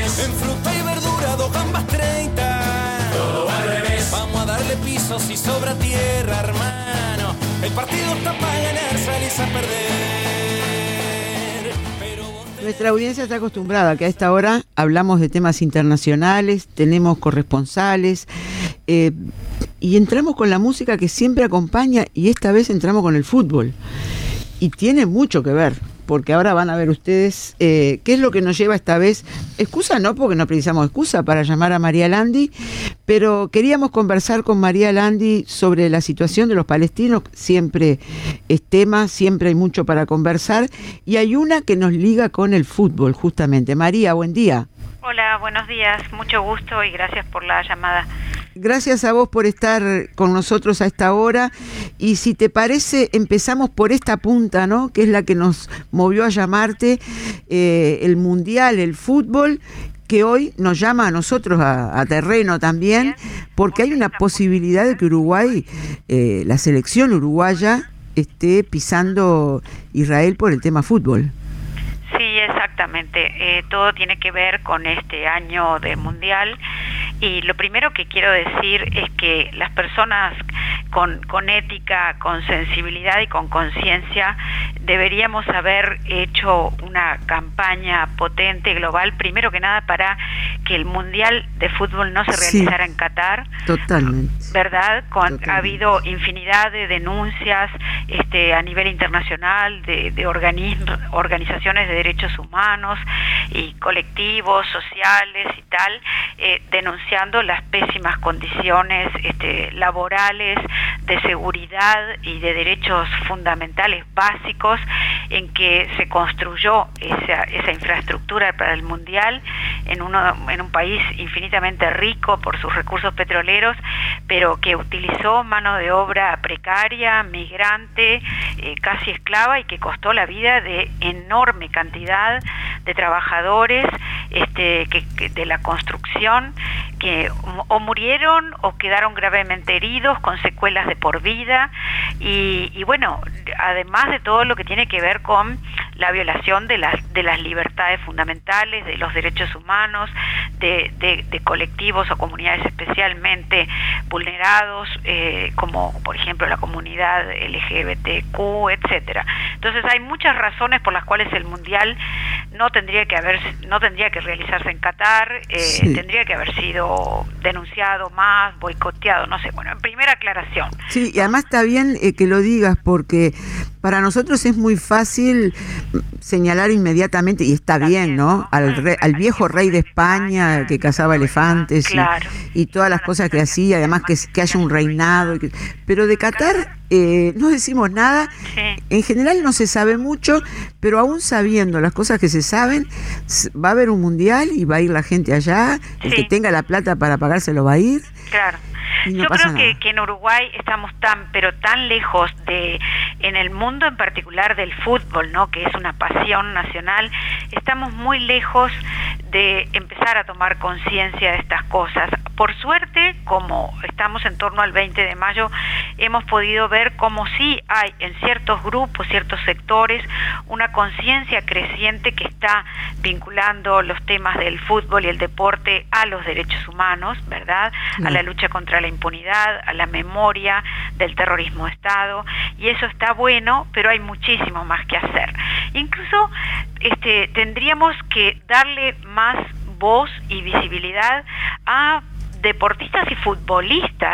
En fruta y verdura, 2 gambas 30. Todo al revés. Vamos a darle piso si sobra tierra, hermano. El partido está para ganar, salís a perder. Pero nuestra audiencia está acostumbrada a que a esta hora hablamos de temas internacionales, tenemos corresponsales, y entramos con la música que siempre acompaña, y esta vez entramos con el fútbol. Y tiene mucho que ver, porque ahora van a ver ustedes qué es lo que nos lleva esta vez. Excusa no, porque no precisamos excusa para llamar a María Landi, pero queríamos conversar con María Landi sobre la situación de los palestinos. Siempre es tema, siempre hay mucho para conversar, y hay una que nos liga con el fútbol, justamente. María, buen día. Hola, buenos días, mucho gusto y gracias por la llamada. Gracias a vos por estar con nosotros a esta hora, y si te parece empezamos por esta punta, ¿no?, que es la que nos movió a llamarte, el mundial, el fútbol, que hoy nos llama a nosotros a terreno también, porque hay una posibilidad de que Uruguay, la selección uruguaya, esté pisando Israel por el tema fútbol. Sí, exactamente. Todo tiene que ver con este año de mundial, y lo primero que quiero decir es que las personas con ética, con sensibilidad y con conciencia deberíamos haber hecho una campaña potente, global, primero que nada para que el mundial de fútbol no se realizara en Qatar. Totalmente. ¿Verdad? Totalmente. Ha habido infinidad de denuncias a nivel internacional de organizaciones de derechos humanos y colectivos sociales y tal, denunciando las pésimas condiciones laborales, de seguridad y de derechos fundamentales básicos en que se construyó esa infraestructura para el mundial en un país infinitamente rico por sus recursos petroleros, pero que utilizó mano de obra precaria, migrante, casi esclava, y que costó la vida de enorme cantidad de trabajadores de la construcción, que o murieron o quedaron gravemente heridos con secuelas de por vida, y bueno, además de todo lo que tiene que ver con la violación de las libertades fundamentales, de los derechos humanos, de colectivos o comunidades especialmente vulnerados, como por ejemplo la comunidad LGBTQ, etcétera. Entonces hay muchas razones por las cuales el mundial no tendría que realizarse en Qatar, tendría que haber sido denunciado más, boicoteado, no sé. Bueno, en primera aclaración. Sí, y además está bien que lo digas, porque para nosotros es muy fácil señalar inmediatamente, y está bien, ¿no?, al viejo rey de España que cazaba elefantes, claro, y todas las cosas que hacía, además que haya un reinado, pero de Qatar no decimos nada. Sí. En general no se sabe mucho, pero aún sabiendo las cosas que se saben, va a haber un mundial y va a ir la gente allá, el que tenga la plata para pagárselo va a ir. Claro. No Yo creo que en Uruguay estamos tan lejos en el mundo en particular del fútbol, ¿no?, que es una pasión nacional, estamos muy lejos de empezar a tomar conciencia de estas cosas. Por suerte, como estamos en torno al 20 de mayo, hemos podido ver cómo sí hay en ciertos grupos, ciertos sectores, una conciencia creciente que está vinculando los temas del fútbol y el deporte a los derechos humanos, ¿verdad?, a la lucha contra la impunidad, a la memoria del terrorismo de Estado, y eso está bueno, pero hay muchísimo más que hacer. Incluso tendríamos que darle más voz y visibilidad a deportistas y futbolistas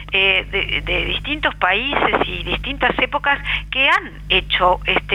de distintos países y distintas épocas que han hecho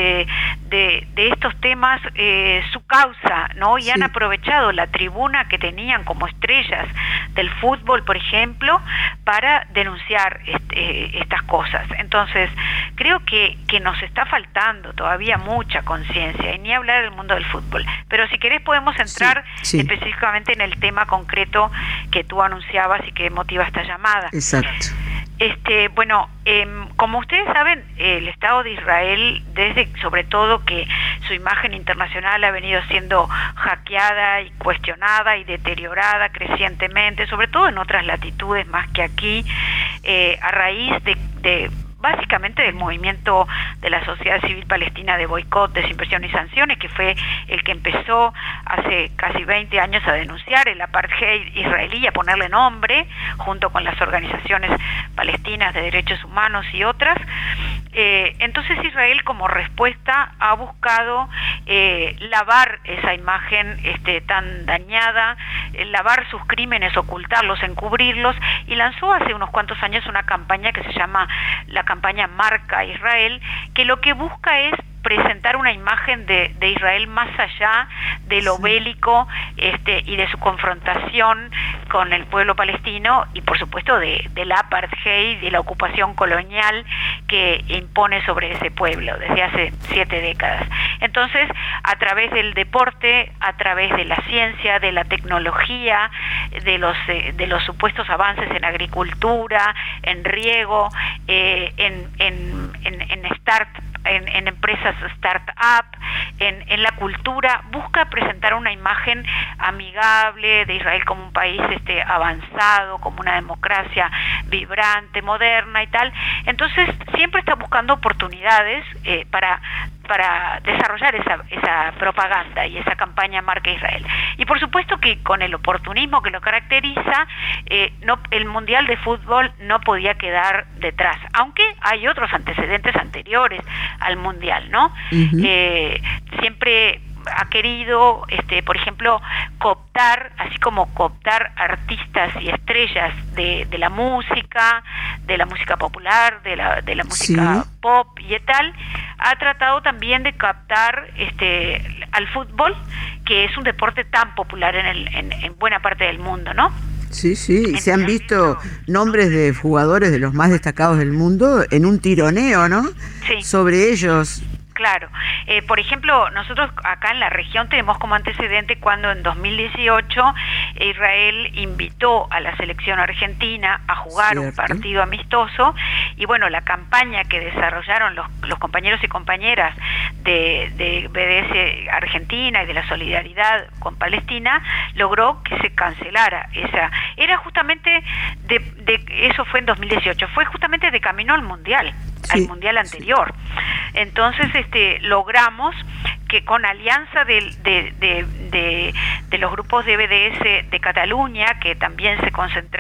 de estos temas su causa, ¿no? Y han aprovechado la tribuna que tenían como estrellas del fútbol, por ejemplo, para denunciar estas cosas. Entonces, creo que nos está faltando todavía mucha conciencia, y ni hablar del mundo del fútbol. Pero si querés podemos entrar específicamente en el tema concreto que tú anunciabas y que motiva esta llamada. Exacto. Bueno, como ustedes saben, el Estado de Israel, sobre todo que su imagen internacional ha venido siendo hackeada y cuestionada y deteriorada crecientemente, sobre todo en otras latitudes más que aquí, a raíz de básicamente del movimiento de la sociedad civil palestina de boicot, desinversión y sanciones, que fue el que empezó hace casi 20 años a denunciar el apartheid israelí y a ponerle nombre, junto con las organizaciones palestinas de derechos humanos y otras. Entonces Israel, como respuesta, ha buscado lavar esa imagen tan dañada, lavar sus crímenes, ocultarlos, encubrirlos, y lanzó hace unos cuantos años una campaña que se llama la campaña Marca Israel, que lo que busca es presentar una imagen de Israel más allá de lo bélico y de su confrontación con el pueblo palestino y por supuesto del apartheid, de la ocupación colonial que impone sobre ese pueblo desde hace 7 décadas. Entonces, a través del deporte, a través de la ciencia, de la tecnología, de los supuestos avances en agricultura, en riego, en empresas start-up, en la cultura, busca presentar una imagen amigable de Israel como un país avanzado, como una democracia vibrante, moderna y tal. Entonces siempre está buscando oportunidades para desarrollar esa propaganda y esa campaña Marca Israel. Y por supuesto que con el oportunismo que lo caracteriza, el Mundial de Fútbol no podía quedar detrás, aunque hay otros antecedentes anteriores al Mundial, ¿no? Siempre ha querido, por ejemplo, cooptar, así como cooptar artistas y estrellas de la música popular, de la música pop y tal, ha tratado también de captar al fútbol, que es un deporte tan popular en buena parte del mundo, ¿no? Sí, y se han visto nombres de jugadores de los más destacados del mundo en un tironeo, ¿no? Sí. Sobre ellos. Claro. Por ejemplo, nosotros acá en la región tenemos como antecedente cuando en 2018 Israel invitó a la selección argentina a jugar un partido amistoso, y bueno, la campaña que desarrollaron los compañeros y compañeras de BDS Argentina y de la solidaridad con Palestina logró que se cancelara esa. Era justamente eso fue en 2018, fue justamente de camino al Mundial anterior. Entonces logramos que con alianza de los grupos de BDS de Cataluña, que también se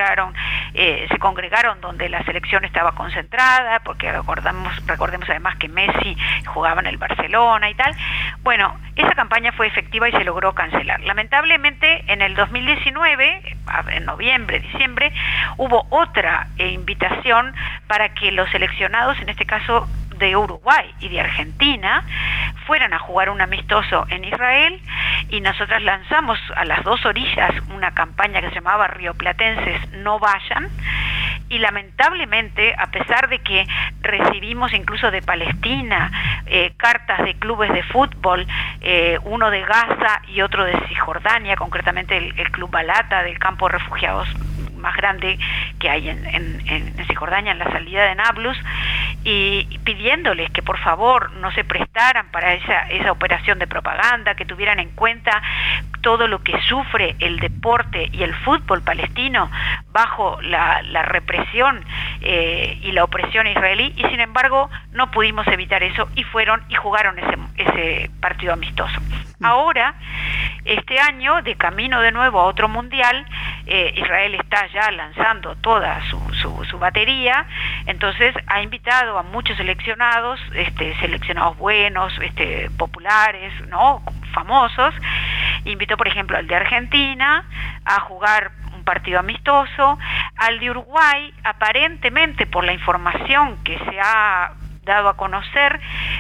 congregaron donde la selección estaba concentrada, porque recordemos además que Messi jugaba en el Barcelona y tal. Bueno, esa campaña fue efectiva y se logró cancelar. Lamentablemente en el 2019, en noviembre, diciembre, hubo otra invitación para que los seleccionados, en este caso de Uruguay y de Argentina, fueran a jugar un amistoso en Israel, y nosotras lanzamos a las dos orillas una campaña que se llamaba Rioplatenses No Vayan, y lamentablemente, a pesar de que recibimos incluso de Palestina cartas de clubes de fútbol, uno de Gaza y otro de Cisjordania, concretamente el Club Balata del campo de refugiados más grande que hay en Cisjordania, en la salida de Nablus, y pidiéndoles que por favor no se prestaran para esa operación de propaganda, que tuvieran en cuenta todo lo que sufre el deporte y el fútbol palestino bajo la represión y la opresión israelí, y sin embargo no pudimos evitar eso, y fueron y jugaron ese partido amistoso. Ahora, este año, de camino de nuevo a otro mundial, Israel está ya lanzando toda su batería, entonces ha invitado a muchos seleccionados buenos, populares, ¿no?, famosos. Invitó, por ejemplo, al de Argentina a jugar un partido amistoso, al de Uruguay, aparentemente por la información que se ha dado a conocer,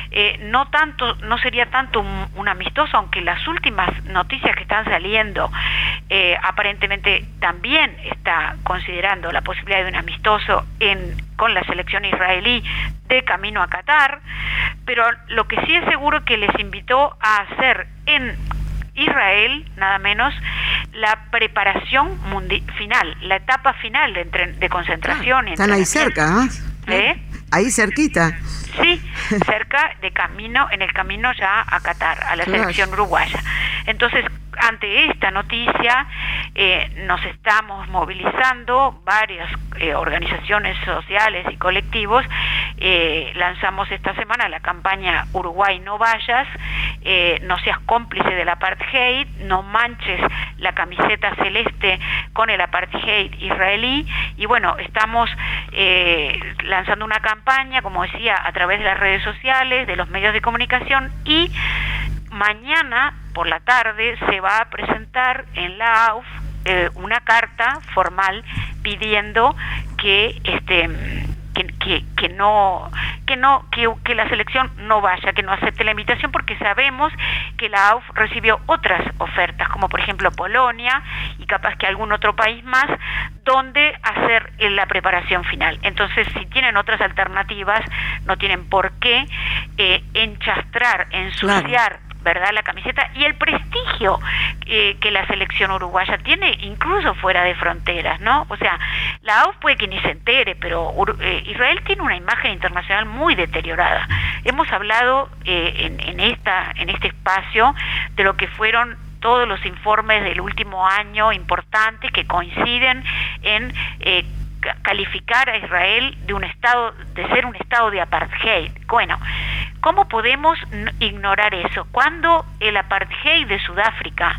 no sería tanto un amistoso, aunque las últimas noticias que están saliendo aparentemente también está considerando la posibilidad de un amistoso con la selección israelí de camino a Qatar, pero lo que sí es seguro que les invitó a hacer en Israel, nada menos, la preparación final, la etapa final de concentración. Están ahí cerca, ¿eh? Ahí cerquita. Sí, cerca en el camino ya a Qatar, a la selección uruguaya. Entonces, ante esta noticia, nos estamos movilizando varias organizaciones sociales y colectivos lanzamos esta semana la campaña Uruguay no vayas, no seas cómplice del apartheid, no manches la camiseta celeste con el apartheid israelí. Y bueno, estamos lanzando una campaña, como decía, a través de las redes sociales, de los medios de comunicación, y mañana por la tarde se va a presentar en la AUF una carta formal pidiendo que la selección no vaya, que no acepte la invitación, porque sabemos que la AUF recibió otras ofertas, como por ejemplo Polonia y capaz que algún otro país más, donde hacer la preparación final. Entonces, si tienen otras alternativas, no tienen por qué enchastrar, ensuciar, claro, ¿verdad?, la camiseta y el prestigio que la selección uruguaya tiene, incluso fuera de fronteras, ¿no? O sea, la AUF puede que ni se entere, pero Israel tiene una imagen internacional muy deteriorada. Hemos hablado en este espacio de lo que fueron todos los informes del último año importantes que coinciden en calificar a Israel de ser un estado de apartheid. Bueno, ¿cómo podemos ignorar eso? Cuando el apartheid de Sudáfrica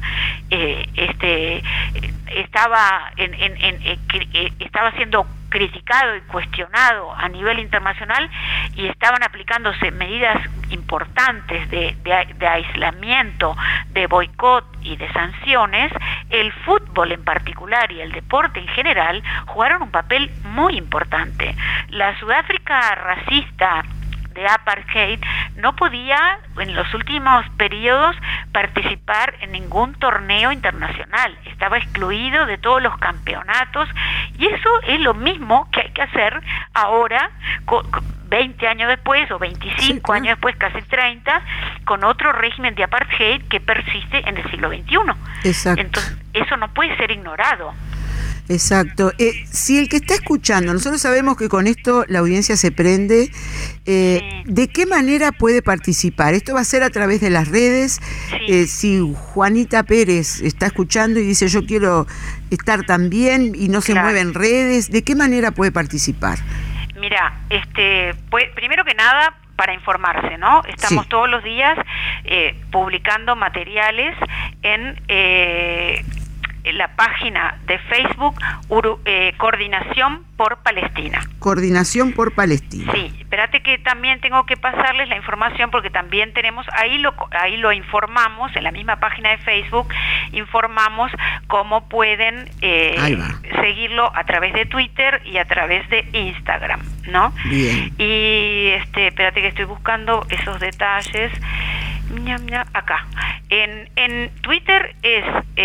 estaba siendo criticado y cuestionado a nivel internacional y estaban aplicándose medidas importantes de aislamiento, de boicot y de sanciones, el fútbol en particular y el deporte en general jugaron un papel muy importante. La Sudáfrica racista de apartheid no podía en los últimos periodos participar en ningún torneo internacional, estaba excluido de todos los campeonatos, y eso es lo mismo que hay que hacer ahora 20 años después o 25 sí, claro, años después, casi 30, con otro régimen de apartheid que persiste en el siglo XXI. Exacto. Entonces, eso no puede ser ignorado. Exacto. Si el que está escuchando, nosotros sabemos que con esto la audiencia se prende, Sí. ¿de qué manera puede participar? ¿Esto va a ser a través de las redes? Sí. Si Juanita Pérez está escuchando y dice yo quiero estar también y no se Claro. mueve en redes, ¿de qué manera puede participar? Mira, primero que nada, para informarse, ¿no? Estamos Sí. todos los días publicando materiales en la página de Facebook Coordinación por Palestina. Coordinación por Palestina. Sí, espérate que también tengo que pasarles la información, porque también tenemos, ahí lo informamos, en la misma página de Facebook, informamos cómo pueden seguirlo a través de Twitter y a través de Instagram, ¿no? Bien. Y espérate que estoy buscando esos detalles. Acá. En Twitter es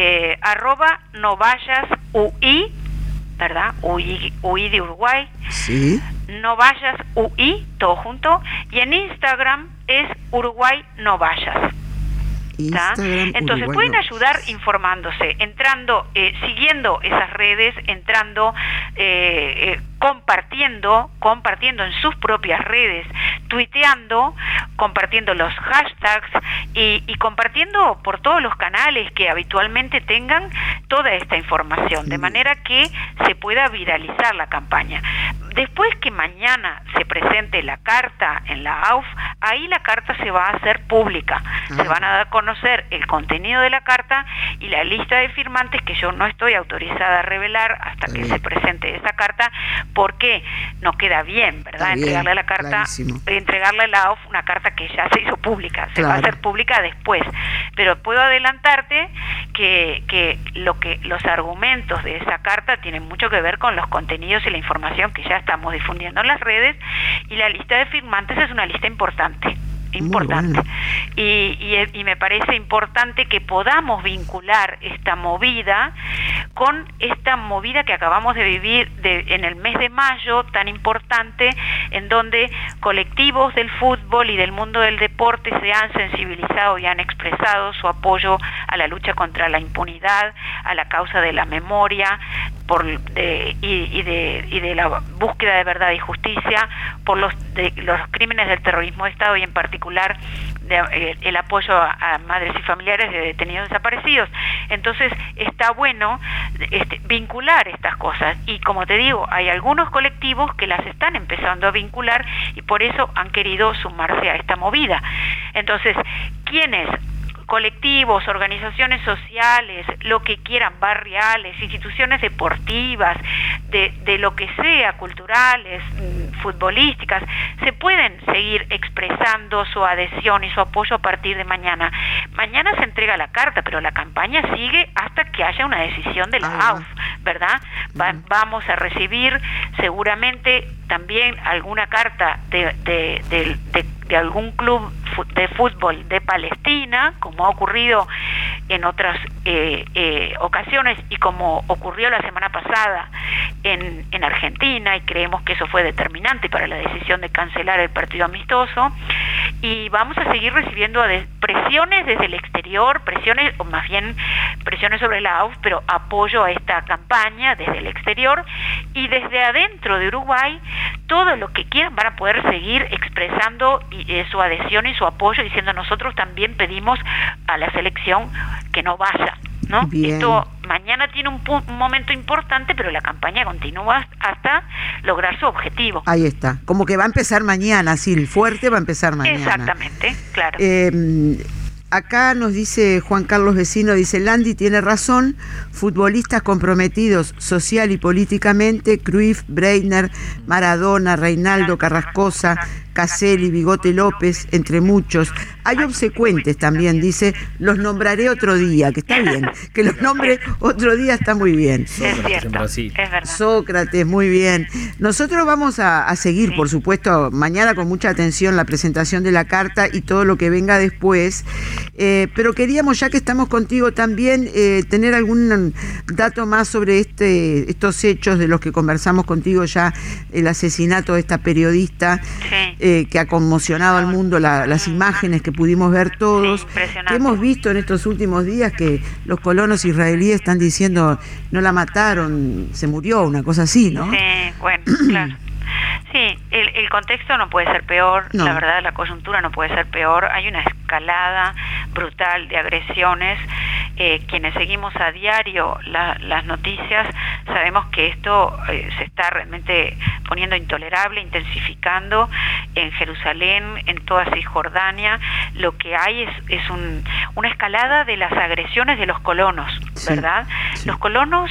@novayasui, ¿verdad? UI de Uruguay. Sí. No vayas UI, todo junto. Y en Instagram es Uruguay no vayas. Instagram, entonces Uruguay, pueden no. ayudar informándose, entrando, siguiendo esas redes, entrando, compartiendo en sus propias redes, tuiteando, compartiendo los hashtags y compartiendo por todos los canales que habitualmente tengan toda esta información, de manera que se pueda viralizar la campaña. Después que mañana se presente la carta en la AUF, ahí la carta se va a hacer pública. Se van a dar a conocer el contenido de la carta y la lista de firmantes, que yo no estoy autorizada a revelar hasta que se presente esa carta, porque no queda bien, ¿verdad? Entregarle a la carta, clarísimo. entregarle a la AUF una carta que ya se hizo pública, se va a hacer pública después. Pero puedo adelantarte que los argumentos de esa carta tienen mucho que ver con los contenidos y la información que ya estamos difundiendo en las redes, y la lista de firmantes es una lista importante. Bueno. Y me parece importante que podamos vincular esta movida con esta movida que acabamos de vivir en el mes de mayo, tan importante, en donde colectivos del fútbol y del mundo del deporte se han sensibilizado y han expresado su apoyo a la lucha contra la impunidad, a la causa de la memoria y de la búsqueda de verdad y justicia, por los crímenes del terrorismo de Estado, y en particular el apoyo a madres y familiares de detenidos desaparecidos. Entonces está bueno vincular estas cosas. Y como te digo, hay algunos colectivos que las están empezando a vincular y por eso han querido sumarse a esta movida. Entonces, ¿quiénes? Colectivos, organizaciones sociales, lo que quieran, barriales, instituciones deportivas, de lo que sea, culturales, futbolísticas, se pueden seguir expresando su adhesión y su apoyo a partir de mañana. Mañana se entrega la carta, pero la campaña sigue hasta que haya una decisión de la AUF, ¿verdad? Vamos a recibir seguramente también alguna carta de algún club de fútbol de Palestina, como ha ocurrido en otras ocasiones y como ocurrió la semana pasada en Argentina, y creemos que eso fue determinante para la decisión de cancelar el partido amistoso. Y vamos a seguir recibiendo presiones desde el exterior, presiones, o más bien presiones sobre la AUF, pero apoyo a esta campaña desde el exterior, y desde adentro de Uruguay todo lo que quieran van a poder seguir expresando su adhesión y su apoyo, diciendo nosotros también pedimos a la selección que no vaya, ¿no? Bien. Esto mañana tiene un momento importante, pero la campaña continúa hasta lograr su objetivo. Ahí está, como que va a empezar mañana, sí, el fuerte va a empezar mañana. Exactamente, claro. Acá nos dice Juan Carlos Vecino, dice, Landi tiene razón, futbolistas comprometidos social y políticamente, Cruyff, Breitner, Maradona, Reinaldo, Carrascosa, Caselli, Bigote López, entre muchos. Hay obsecuentes también, dice, los nombraré otro día, que está bien, que los nombre otro día está muy bien. Sócrates en Brasil. Es verdad. Sócrates, muy bien. Nosotros vamos a seguir, sí, por supuesto, mañana con mucha atención la presentación de la carta y todo lo que venga después, pero queríamos, ya que estamos contigo también, tener algún dato más sobre estos hechos de los que conversamos contigo ya, el asesinato de esta periodista, sí, que ha conmocionado al mundo, las imágenes que pudimos ver todos, que hemos visto en estos últimos días que los colonos israelíes están diciendo no la mataron, se murió, una cosa así, ¿no? Sí, bueno, claro. Sí, el contexto no puede ser peor, no. La verdad, la coyuntura no puede ser peor. Hay una escalada brutal de agresiones. Quienes seguimos a diario las noticias sabemos que esto se está realmente poniendo intolerable, intensificando en Jerusalén, en toda Cisjordania. Lo que hay es una escalada de las agresiones de los colonos, sí, ¿verdad? Sí. Los colonos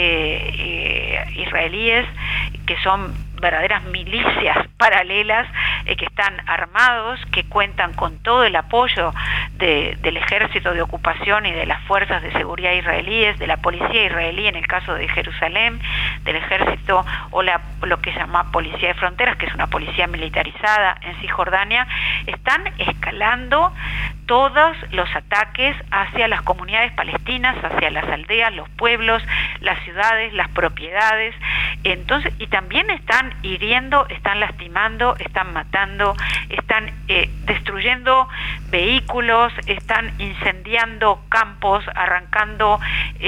israelíes, que son verdaderas milicias paralelas, que están armados, que cuentan con todo el apoyo del ejército de ocupación y de las fuerzas de seguridad israelíes, de la policía israelí en el caso de Jerusalén, del ejército o lo que se llama policía de fronteras, que es una policía militarizada en Cisjordania, están escalando todos los ataques hacia las comunidades palestinas, hacia las aldeas, los pueblos, las ciudades, las propiedades. Entonces, y también están hiriendo, están lastimando, están matando, están destruyendo vehículos, están incendiando campos, arrancando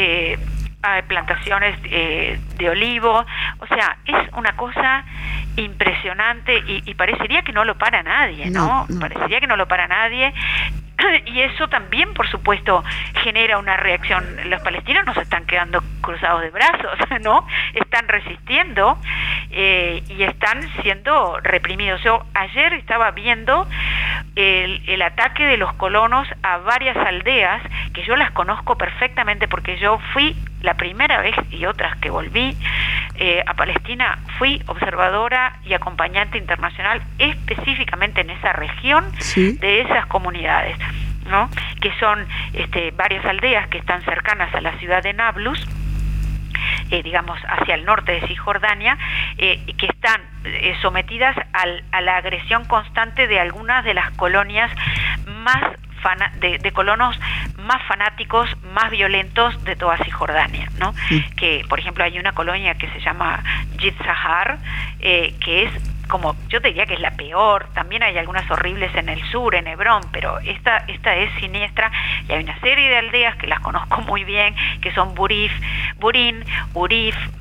plantaciones de olivo. O sea, es una cosa impresionante y parecería que no lo para nadie, ¿no? Parecería que no lo para nadie. Y eso también, por supuesto, genera una reacción. Los palestinos no se están quedando cruzados de brazos, ¿no? Están resistiendo y están siendo reprimidos. Yo ayer estaba viendo el ataque de los colonos a varias aldeas, que yo las conozco perfectamente porque yo fui la primera vez y otras que volví a Palestina, fui observadora y acompañante internacional específicamente en esa región, sí, de esas comunidades, ¿no? Que son varias aldeas que están cercanas a la ciudad de Nablus, digamos hacia el norte de Cisjordania, que están sometidas a la agresión constante de algunas de las colonias más de colonos más fanáticos, más violentos de toda Cisjordania, ¿no? Sí. Que, por ejemplo, hay una colonia que se llama Yitzhahar, que es como, yo te diría que es la peor. También hay algunas horribles en el sur, en Hebrón, pero esta es siniestra, y hay una serie de aldeas que las conozco muy bien, que son Burin, Urif,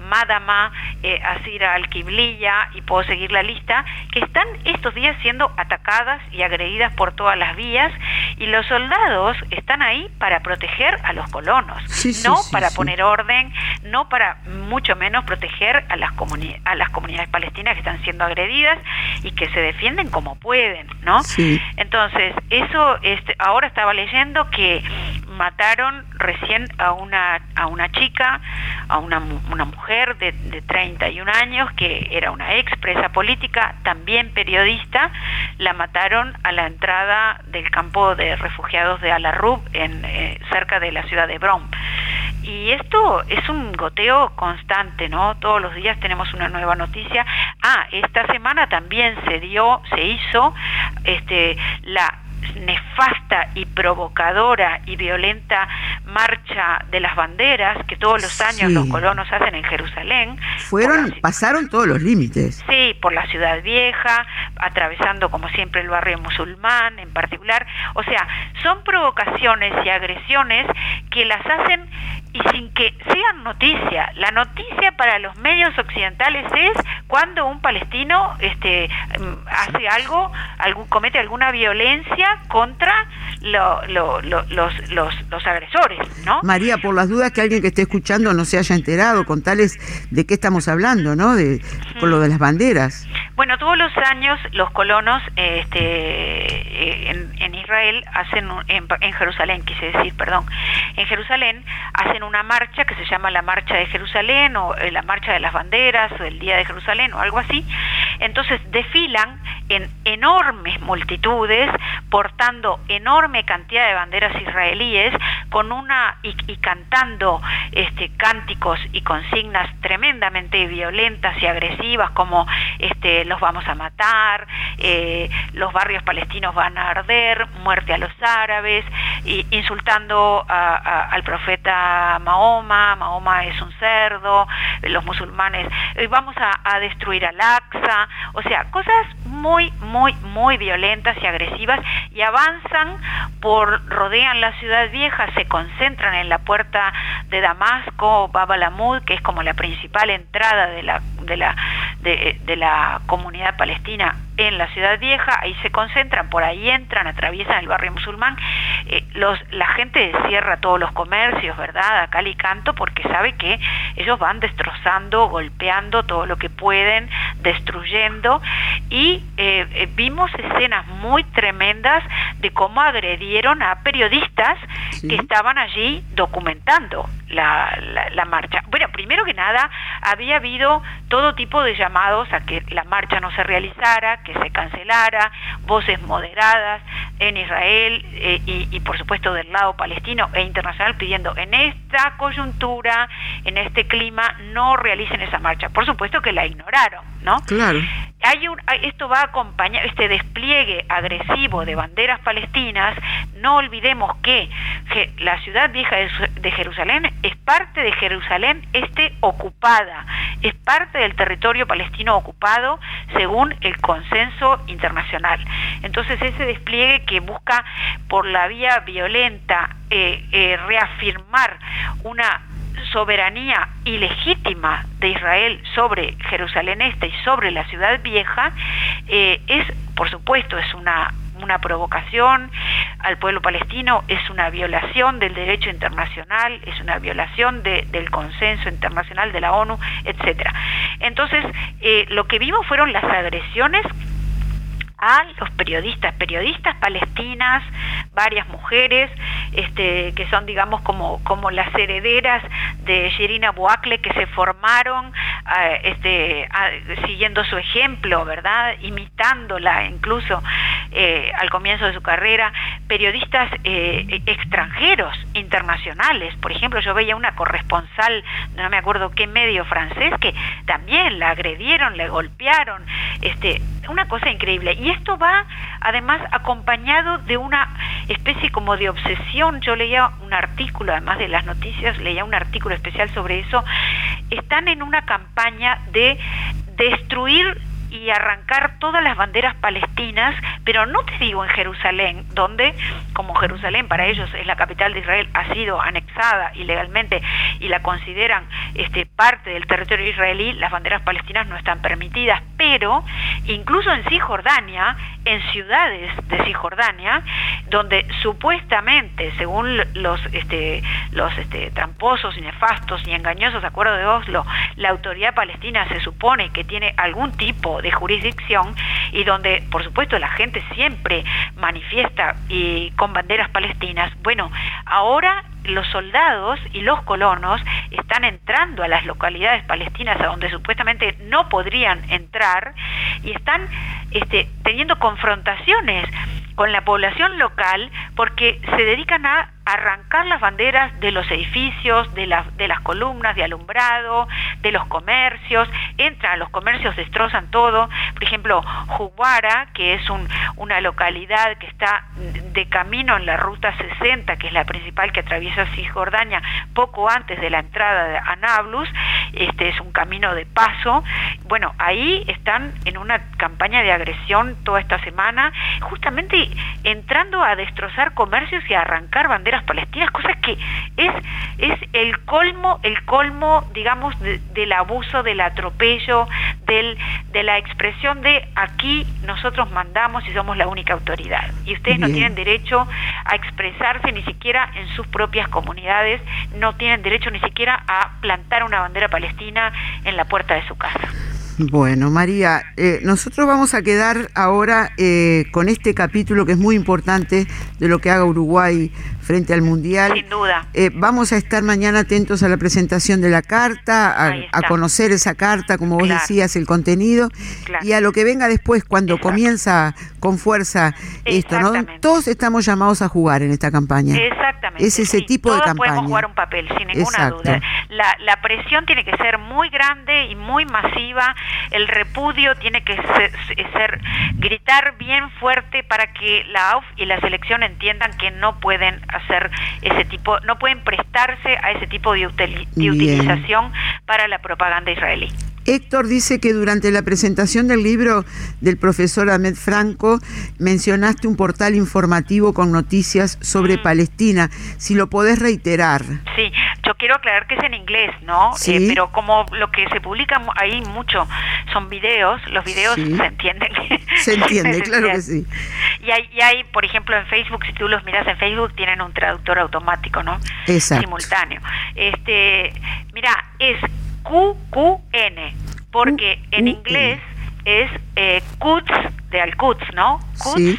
Madama, Asira al-Qibliya, y puedo seguir la lista, que están estos días siendo atacadas y agredidas por todas las vías, y los soldados están ahí para proteger a los colonos, para poner orden, no para mucho menos proteger a las comunidades palestinas que están siendo agredidas y que se defienden como pueden, ¿no? Sí. Entonces, eso, ahora estaba leyendo que mataron recién a una chica, a una mujer de 31 años, que era una ex presa política, también periodista. La mataron a la entrada del campo de refugiados de Al-Arrub, cerca de la ciudad de Hebrón. Y esto es un goteo constante, ¿no? Todos los días tenemos una nueva noticia. Esta semana también se hizo la nefasta y provocadora y violenta marcha de las banderas que todos los años los colonos hacen en Jerusalén. Pasaron todos los límites. Sí, por la ciudad vieja, atravesando como siempre el barrio musulmán en particular. O sea, son provocaciones y agresiones que las hacen y sin que sean noticia. La noticia para los medios occidentales es cuando un palestino hace comete alguna violencia contra los agresores, ¿no? María, por las dudas que alguien que esté escuchando no se haya enterado, contales de qué estamos hablando, ¿no? Con lo de las banderas. Bueno, todos los años los colonos en Israel en Jerusalén, en Jerusalén hacen una marcha que se llama la Marcha de Jerusalén, o la Marcha de las Banderas, o el Día de Jerusalén, o algo así. Entonces desfilan en enormes multitudes, portando enorme cantidad de banderas israelíes, y cantando cánticos y consignas tremendamente violentas y agresivas, como los vamos a matar, los barrios palestinos van a arder, muerte a los árabes, y insultando al profeta Mahoma es un cerdo, los musulmanes, vamos a destruir al-Aqsa. O sea, cosas muy, muy, muy violentas y agresivas, y avanzan rodean la ciudad vieja, se concentran en la puerta de Damasco, Bab al-Amud, que es como la principal entrada de la comunidad palestina en la ciudad vieja. Ahí se concentran, por ahí entran, atraviesan el barrio musulmán. La gente cierra todos los comercios, ¿verdad?, a cal y canto, porque sabe que ellos van destrozando, golpeando todo lo que pueden, destruyendo, y vimos escenas muy tremendas de cómo agredieron a periodistas que estaban allí documentando la marcha. Bueno, primero que nada, había habido todo tipo de llamados a que la marcha no se realizara, que se cancelara, voces moderadas en Israel y por supuesto del lado palestino e internacional, pidiendo en esta coyuntura, en este clima, no realicen esa marcha. Por supuesto que la ignoraron, ¿no? Claro. Esto va a acompañar este despliegue agresivo de banderas palestinas. No olvidemos que la ciudad vieja de Jerusalén es parte de Jerusalén ocupada, es parte del territorio palestino ocupado según el consenso internacional. Entonces, ese despliegue que busca por la vía violenta reafirmar una soberanía ilegítima de Israel sobre Jerusalén Este y sobre la ciudad vieja, por supuesto, es una provocación al pueblo palestino, es una violación del derecho internacional, es una violación del consenso internacional de la ONU, etcétera. Entonces, lo que vimos fueron las agresiones a los periodistas palestinas, varias mujeres que son, digamos, como las herederas de Shirin Abu Akleh, que se formaron siguiendo su ejemplo, ¿verdad?, imitándola incluso al comienzo de su carrera. Periodistas extranjeros, internacionales. Por ejemplo, yo veía una corresponsal, no me acuerdo qué medio francés, que también la agredieron, la golpearon, una cosa increíble. Y esto va además acompañado de una especie como de obsesión. Yo leía un artículo, además de las noticias, leía un artículo especial sobre eso. Están en una campaña de destruir y arrancar todas las banderas palestinas, pero no te digo en Jerusalén, donde, como Jerusalén para ellos es la capital de Israel, ha sido anexada ilegalmente y la consideran parte del territorio israelí, las banderas palestinas no están permitidas, pero incluso en Cisjordania, en ciudades de Cisjordania, donde supuestamente, según los tramposos y nefastos y engañosos acuerdos de Oslo, la autoridad palestina se supone que tiene algún tipo de jurisdicción, y donde por supuesto la gente siempre manifiesta y con banderas palestinas. Bueno, ahora los soldados y los colonos están entrando a las localidades palestinas a donde supuestamente no podrían entrar, y están teniendo confrontaciones con la población local porque se dedican a arrancar las banderas de los edificios, de las columnas de alumbrado, de los comercios, entran a los comercios, destrozan todo. Por ejemplo, Juwara, que es una localidad que está de camino en la ruta 60, que es la principal que atraviesa Cisjordania, poco antes de la entrada a Nablus, es un camino de paso. Bueno, ahí están en una campaña de agresión toda esta semana, justamente entrando a destrozar comercios y a arrancar banderas palestinas, cosas que es el colmo, digamos, del abuso, del atropello, de la expresión de aquí nosotros mandamos y somos la única autoridad. Y ustedes no tienen derecho a expresarse ni siquiera en sus propias comunidades, no tienen derecho ni siquiera a plantar una bandera palestina en la puerta de su casa. Bueno, María, nosotros vamos a quedar ahora con este capítulo que es muy importante de lo que haga Uruguay frente al Mundial. Sin duda. Vamos a estar mañana atentos a la presentación de la carta, a conocer esa carta, como vos decías, el contenido, y a lo que venga después, cuando comienza con fuerza esto, ¿no? Todos estamos llamados a jugar en esta campaña. Exactamente. Es ese tipo de campaña. Todos podemos jugar un papel, sin ninguna duda. La presión tiene que ser muy grande y muy masiva. El repudio tiene que gritar bien fuerte para que la AUF y la selección entiendan que no pueden hacer no pueden prestarse a ese tipo de utilización para la propaganda israelí. Héctor dice que durante la presentación del libro del profesor Ahmed Franco mencionaste un portal informativo con noticias sobre Palestina. Si lo podés reiterar. Sí, yo quiero aclarar que es en inglés, ¿no? Sí. Pero como lo que se publica ahí mucho son videos, los videos se entienden. Se entiende, claro que sí. Y hay, por ejemplo, en Facebook, si tú los miras en Facebook, tienen un traductor automático, ¿no? Exacto. Simultáneo. Mira, es QQN, porque en inglés es Quds, de Al-Quds, ¿no? Quds. Sí.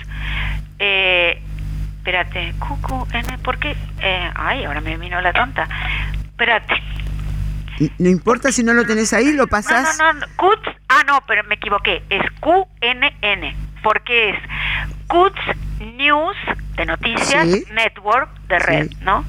Espérate, QQN, ¿por qué? Ay, ahora me vino la tonta. Espérate. No importa si no lo tenés ahí, lo pasás. No, Quds, no, pero me equivoqué, es QNN, porque es Quds News, de noticias, Network, de red, ¿no?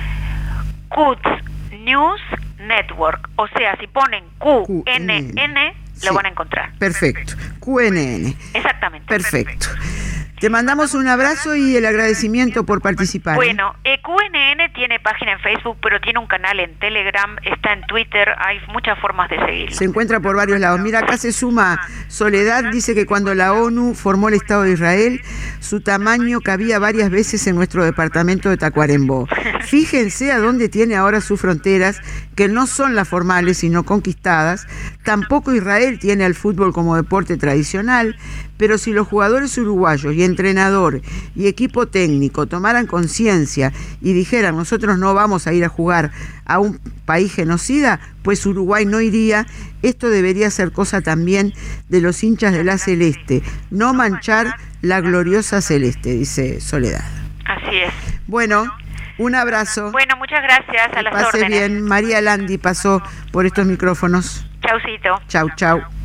Quds News Network, o sea, si ponen QNN, lo van a encontrar. Perfecto, QNN. Exactamente. Perfecto. Te mandamos un abrazo y el agradecimiento por participar. Bueno, QNN tiene página en Facebook, pero tiene un canal en Telegram, está en Twitter, hay muchas formas de seguirlo. Se encuentra por varios lados. Mira, acá se suma Soledad, dice que cuando la ONU formó el Estado de Israel, su tamaño cabía varias veces en nuestro departamento de Tacuarembó. Fíjense a dónde tiene ahora sus fronteras, que no son las formales, sino conquistadas. Tampoco Israel tiene al fútbol como deporte tradicional, pero si los jugadores uruguayos y entrenador y equipo técnico tomaran conciencia y dijeran nosotros no vamos a ir a jugar a un país genocida, pues Uruguay no iría. Esto debería ser cosa también de los hinchas de la Celeste, no manchar la gloriosa Celeste, dice Soledad. Así es. Bueno, un abrazo. Bueno, muchas gracias, a las órdenes. Pase bien. María Landi pasó por estos micrófonos. Chaucito. Chau.